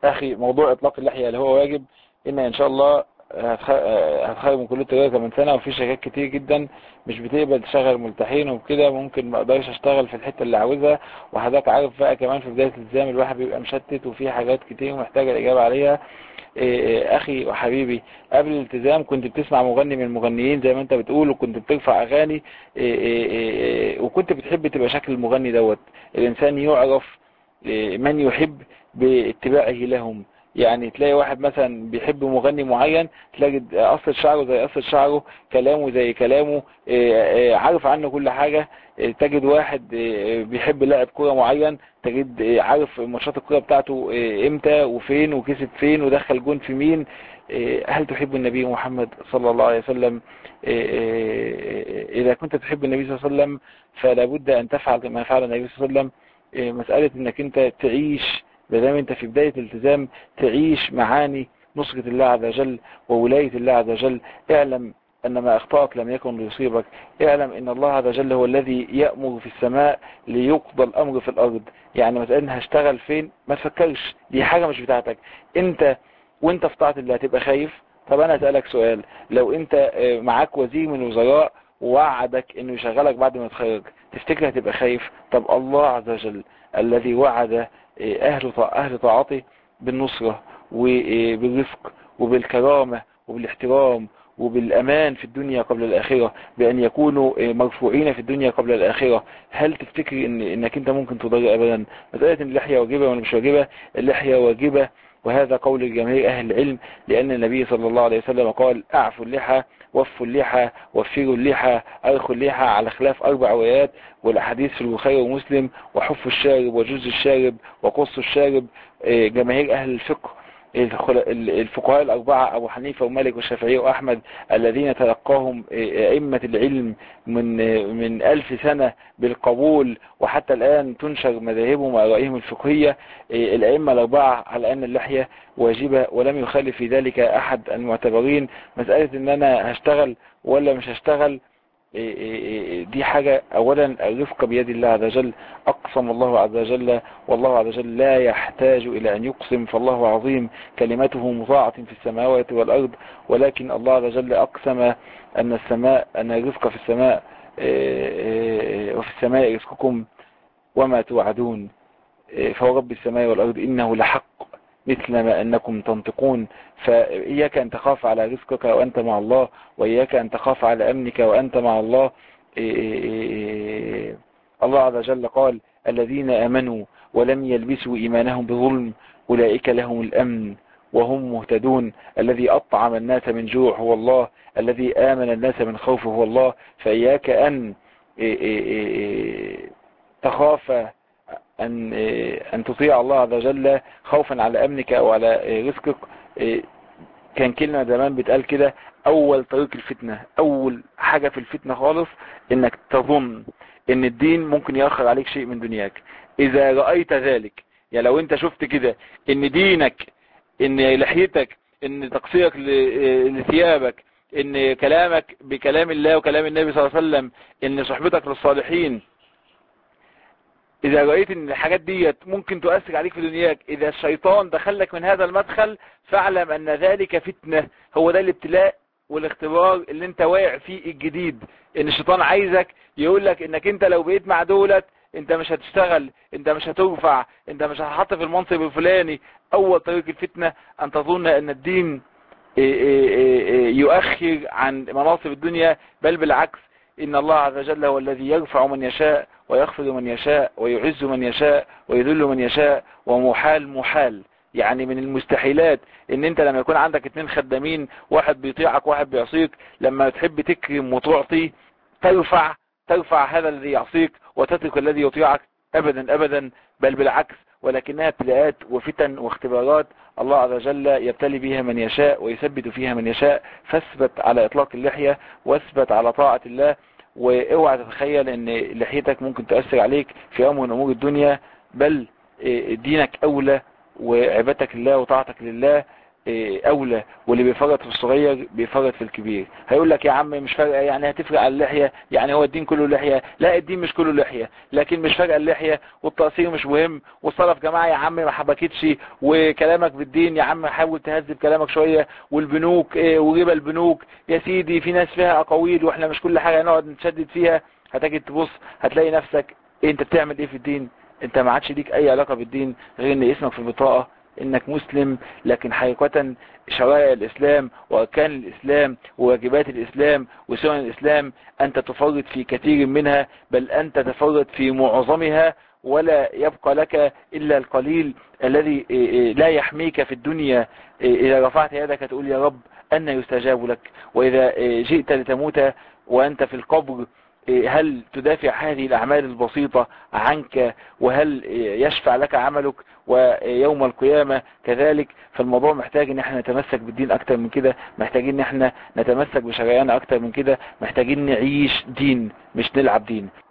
اخي موضوع اطلاق اللحية اللي هو واجب، ان شاء الله هتخرج من كلية التجارة كمان سنة، وفي شركات كتير جدا مش بتقبل تشغل ملتحين وبكده، ممكن ما اقدرش اشتغل في الحتة اللي عاوزها. وحضرتك عارف بقى كمان في بداية الالتزام الواحد بيبقى مشتت وفي حاجات كتير محتاجة الاجابة عليها. اخي وحبيبي، قبل الالتزام كنت بتسمع مغني من المغنيين زي ما انت بتقول، وكنت بترفع اغاني، وكنت بتحب تبقى شكل المغني دوت. الانسان يعرف من يحب باتباعه لهم. يعني تلاقي واحد مثلا بيحب مغني معين، تلاقي قصة شعره زي قصة شعره، كلامه زي كلامه، عارف عنه كل حاجة. تجد واحد بيحب لاعب كورة معين، تجد عارف ماتشات الكورة بتاعته امتى وفين وكسب فين ودخل جون في مين. هل تحب النبي محمد صلى الله عليه وسلم؟ إذا كنت تحب النبي صلى الله عليه وسلم فلا بد أن تفعل ما فعل النبي صلى الله عليه وسلم. مسألة انك انت تعيش بدام انت في بداية الالتزام، تعيش معاني نصرة الله عز وجل وولاية الله عز وجل. اعلم ان ما اخطأك لم يكن ليصيبك. اعلم ان الله عز وجل هو الذي يأمر في السماء ليقضى الامر في الارض. يعني مثلا هشتغل فين ما تفكرش، دي حاجة مش بتاعتك انت. وانت في طاعة الله تبقى خايف. طب انا اسألك سؤال، لو انت معاك وزير من الوزراء ووعدك انه يشغلك بعد ما تخرج، تفتكر هتبقى خايف؟ طب الله عز وجل الذي وعد أهل طاعته بالنصرة وبالرفق وبالكرامة وبالاحترام وبالأمان في الدنيا قبل الآخرة، بأن يكونوا مرفوعين في الدنيا قبل الآخرة، هل تفتكر إنك أنت ممكن تضر أبدا؟ مسألة إن اللحية واجبة ولا مش واجبة؟ اللحية واجبة، وهذا قول جماهير أهل العلم، لأن النبي صلى الله عليه وسلم قال: أعفوا اللحى، وفوا اللحى، وفروا اللحى، أرخوا اللحى، على خلاف 4 روايات. والأحاديث في البخاري ومسلم: وحفوا الشارب، وجز الشارب، وقصوا الشارب. جماهير أهل الفقه الفقهاء الأربعة أبو حنيفة ومالك والشافعي وأحمد الذين تلقاهم أئمة العلم من 1000 سنة بالقبول، وحتى الآن تنشر مذاهبهم وآرائهم الفقهية، الأئمة الأربعة على أن اللحية واجبة، ولم يخالف في ذلك أحد المعتبرين. مسألة أن أنا هشتغل ولا مش هشتغل، دي حاجة. أولا الرفق بيد الله عز وجل، أقسم الله عز وجل، والله عز وجل لا يحتاج إلى أن يقسم، فالله عظيم كلمته مطاعة في السماوات والأرض. ولكن الله عز وجل أقسم أن الرزق في السماء، وفي السماء رزقكم وما توعدون، فهو رب السماء والأرض إنه لحق مثل ما أنكم تنطقون. فإياك أن تخاف على رزقك وأنت مع الله، وإياك أن تخاف على أمنك وأنت مع الله. الله عز وجل قال: الذين آمنوا ولم يلبسوا إيمانهم بظلم أولئك لهم الأمن وهم مهتدون. الذي أطعم الناس من جوع هو الله، الذي آمن الناس من خوف هو الله. فإياك أن تخاف أن تطيع الله عز وجل خوفا على أمنك أو على رزقك. كان كلمة زمان بتقال كده: أول طريق الفتنة، أول حاجة في الفتنة خالص إنك تظن إن الدين ممكن يأخر عليك شيء من دنياك. إذا رأيت ذلك، يعني لو أنت شفت كده إن دينك، إن لحيتك، إن تقصيرك لثيابك، إن كلامك بكلام الله وكلام النبي صلى الله عليه وسلم، إن صحبتك للصالحين، إذا رأيت إن الحاجات ديت ممكن تؤثر عليك في دنياك، إذا الشيطان دخلك من هذا المدخل، فاعلم أن ذلك فتنة. هو ده الابتلاء والاختبار اللي انت واقع فيه الجديد. إن الشيطان عايزك يقول لك إنك انت لو بقيت مع دولت انت مش هتشتغل، انت مش هترفع، انت مش هتحط في المنصب الفلاني. أول طريق الفتنة أن تظن أن الدين يؤخر عن مناصب الدنيا، بل بالعكس، إن الله عز وجل هو الذي يرفع من يشاء ويخفض من يشاء ويعز من يشاء ويذل من يشاء. ومحال محال، يعني من المستحيلات ان انت لما يكون عندك 2 خدامين، واحد بيطيعك واحد بيعصيك، لما تحب تكرم وتعطي ترفع هذا الذي يعصيك وتترك الذي يطيعك. ابدا ابدا، بل بالعكس، ولكنها ابتلاءات وفتن واختبارات الله عز وجل يبتلي بها من يشاء ويثبت فيها من يشاء. فاثبت على اطلاق اللحية واثبت على طاعة الله، واوعى تتخيل ان لحيتك ممكن تأثر عليك في امر من امور الدنيا، بل دينك اولى وعبادتك لله وطاعتك لله اولى، واللي بيفرط في الصغير بيفرط في الكبير. هيقول لك يا عم مش فارقه، يعني هتفرق على اللحيه؟ يعني هو الدين كله لحيه؟ لا، الدين مش كله لحيه، لكن مش فارقه اللحيه، والتقصير مش مهم، والصلاه في جماعه يا عم ما حبكتش، وكلامك بالدين يا عم حاول تهذب كلامك شويه، والبنوك وربا البنوك يا سيدي في ناس فيها اقاويل واحنا مش كل حاجه نقعد نتشدد فيها. هتجي تبص هتلاقي نفسك انت بتعمل ايه في الدين؟ انت ما عادش ليك اي علاقه بالدين غير ان اسمك في البطاقه انك مسلم، لكن حقيقة شرائع الاسلام واركان الاسلام وواجبات الاسلام وسنن الاسلام انت تفرط في كثير منها، بل انت تفرط في معظمها، ولا يبقى لك الا القليل الذي لا يحميك في الدنيا. اذا رفعت يدك تقول يا رب ان يستجاب لك، واذا جئت لتموت وانت في القبر هل تدافع هذه الأعمال البسيطة عنك؟ وهل يشفع لك عملك؟ ويوم القيامة كذلك. فالموضوع محتاج ان احنا نتمسك بالدين اكتر من كده، محتاجين ان احنا نتمسك بشريعنا اكتر من كده، محتاجين نعيش دين مش نلعب دين.